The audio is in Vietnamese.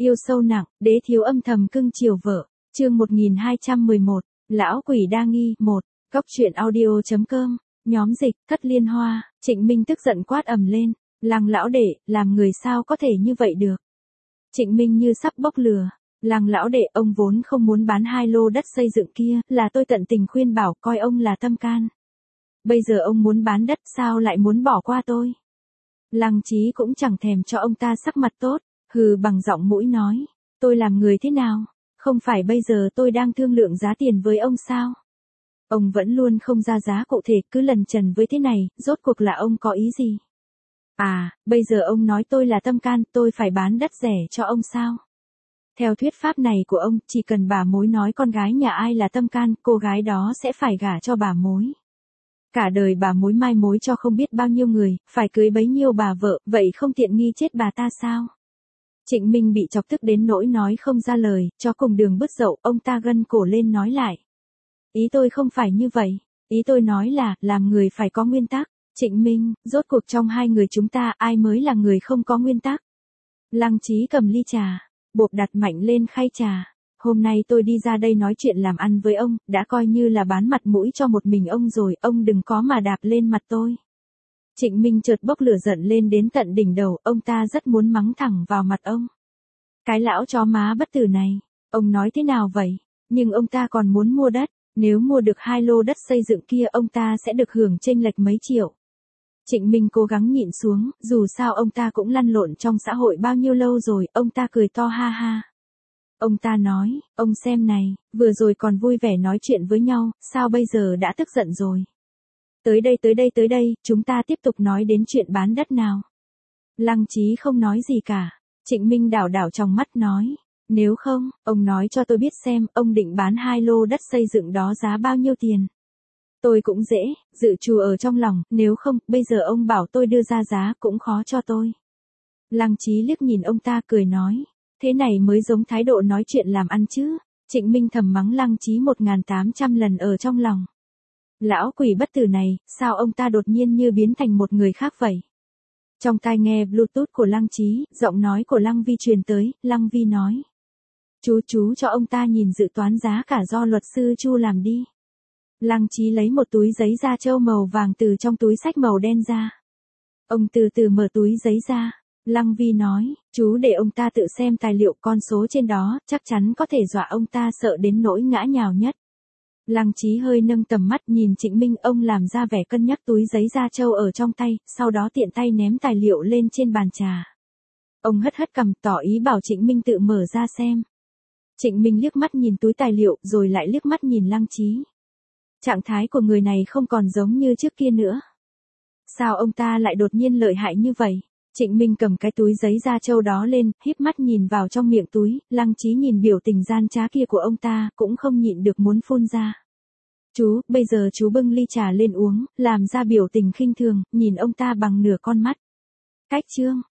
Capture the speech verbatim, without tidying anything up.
Yêu sâu nặng, đế thiếu âm thầm cưng chiều vợ. Chương một nghìn hai trăm mười một, Lão quỷ đa nghi, một. Góc truyện audio chấm com, nhóm dịch, Cất Liên Hoa. Trịnh Minh tức giận quát ầm lên, Lăng lão đệ, làm người sao có thể như vậy được. Trịnh Minh như sắp bốc lửa. Lăng lão đệ, ông vốn không muốn bán hai lô đất xây dựng kia, là tôi tận tình khuyên bảo, coi ông là tâm can. Bây giờ ông muốn bán đất, sao lại muốn bỏ qua tôi? Lăng Chí cũng chẳng thèm cho ông ta sắc mặt tốt, hừ bằng giọng mũi nói, tôi làm người thế nào? Không phải bây giờ tôi đang thương lượng giá tiền với ông sao? Ông vẫn luôn không ra giá cụ thể, cứ lần trần với thế này, rốt cuộc là ông có ý gì? À, bây giờ ông nói tôi là tâm can, tôi phải bán đất rẻ cho ông sao? Theo thuyết pháp này của ông, chỉ cần bà mối nói con gái nhà ai là tâm can, cô gái đó sẽ phải gả cho bà mối. Cả đời bà mối mai mối cho không biết bao nhiêu người, phải cưới bấy nhiêu bà vợ, vậy không tiện nghi chết bà ta sao? Trịnh Minh bị chọc tức đến nỗi nói không ra lời, cho cùng đường bứt dậu, ông ta gân cổ lên nói lại. Ý tôi không phải như vậy, ý tôi nói là, làm người phải có nguyên tắc. Trịnh Minh, rốt cuộc trong hai người chúng ta ai mới là người không có nguyên tắc? Lăng Chí cầm ly trà, bộp đặt mạnh lên khay trà. Hôm nay tôi đi ra đây nói chuyện làm ăn với ông, đã coi như là bán mặt mũi cho một mình ông rồi, ông đừng có mà đạp lên mặt tôi. Trịnh Minh chợt bốc lửa giận lên đến tận đỉnh đầu, ông ta rất muốn mắng thẳng vào mặt ông. Cái lão chó má bất tử này, ông nói thế nào vậy? Nhưng ông ta còn muốn mua đất, nếu mua được hai lô đất xây dựng kia ông ta sẽ được hưởng chênh lệch mấy triệu. Trịnh Minh cố gắng nhịn xuống, dù sao ông ta cũng lăn lộn trong xã hội bao nhiêu lâu rồi, ông ta cười to ha ha. Ông ta nói, ông xem này, vừa rồi còn vui vẻ nói chuyện với nhau, sao bây giờ đã tức giận rồi? Tới đây tới đây tới đây, chúng ta tiếp tục nói đến chuyện bán đất nào. Lăng Chí không nói gì cả. Trịnh Minh đảo đảo trong mắt nói, nếu không, ông nói cho tôi biết xem, ông định bán hai lô đất xây dựng đó giá bao nhiêu tiền. Tôi cũng dễ, dự trù ở trong lòng, nếu không, bây giờ ông bảo tôi đưa ra giá cũng khó cho tôi. Lăng Chí liếc nhìn ông ta cười nói, thế này mới giống thái độ nói chuyện làm ăn chứ. Trịnh Minh thầm mắng Lăng Chí một nghìn tám trăm lần ở trong lòng. Lão quỷ bất tử này, sao ông ta đột nhiên như biến thành một người khác vậy? Trong tai nghe Bluetooth của Lăng Chí, giọng nói của Lăng Vi truyền tới, Lăng Vi nói. Chú chú cho ông ta nhìn dự toán giá cả do luật sư Chu làm đi. Lăng Chí lấy một túi giấy da trâu màu vàng từ trong túi xách màu đen ra. Ông từ từ mở túi giấy ra. Lăng Vi nói, chú để ông ta tự xem tài liệu, con số trên đó, chắc chắn có thể dọa ông ta sợ đến nỗi ngã nhào nhất. Lăng Chí hơi nâng tầm mắt nhìn Trịnh Minh, ông làm ra vẻ cân nhắc túi giấy da trâu ở trong tay, sau đó tiện tay ném tài liệu lên trên bàn trà. Ông hất hất cằm tỏ ý bảo Trịnh Minh tự mở ra xem. Trịnh Minh liếc mắt nhìn túi tài liệu rồi lại liếc mắt nhìn Lăng Chí. Trạng thái của người này không còn giống như trước kia nữa. Sao ông ta lại đột nhiên lợi hại như vậy? Trịnh Minh cầm cái túi giấy da trâu đó lên, híp mắt nhìn vào trong miệng túi, Lăng Chí nhìn biểu tình gian trá kia của ông ta, cũng không nhịn được muốn phun ra. Chú, bây giờ chú bưng ly trà lên uống, làm ra biểu tình khinh thường, nhìn ông ta bằng nửa con mắt. Cách chương,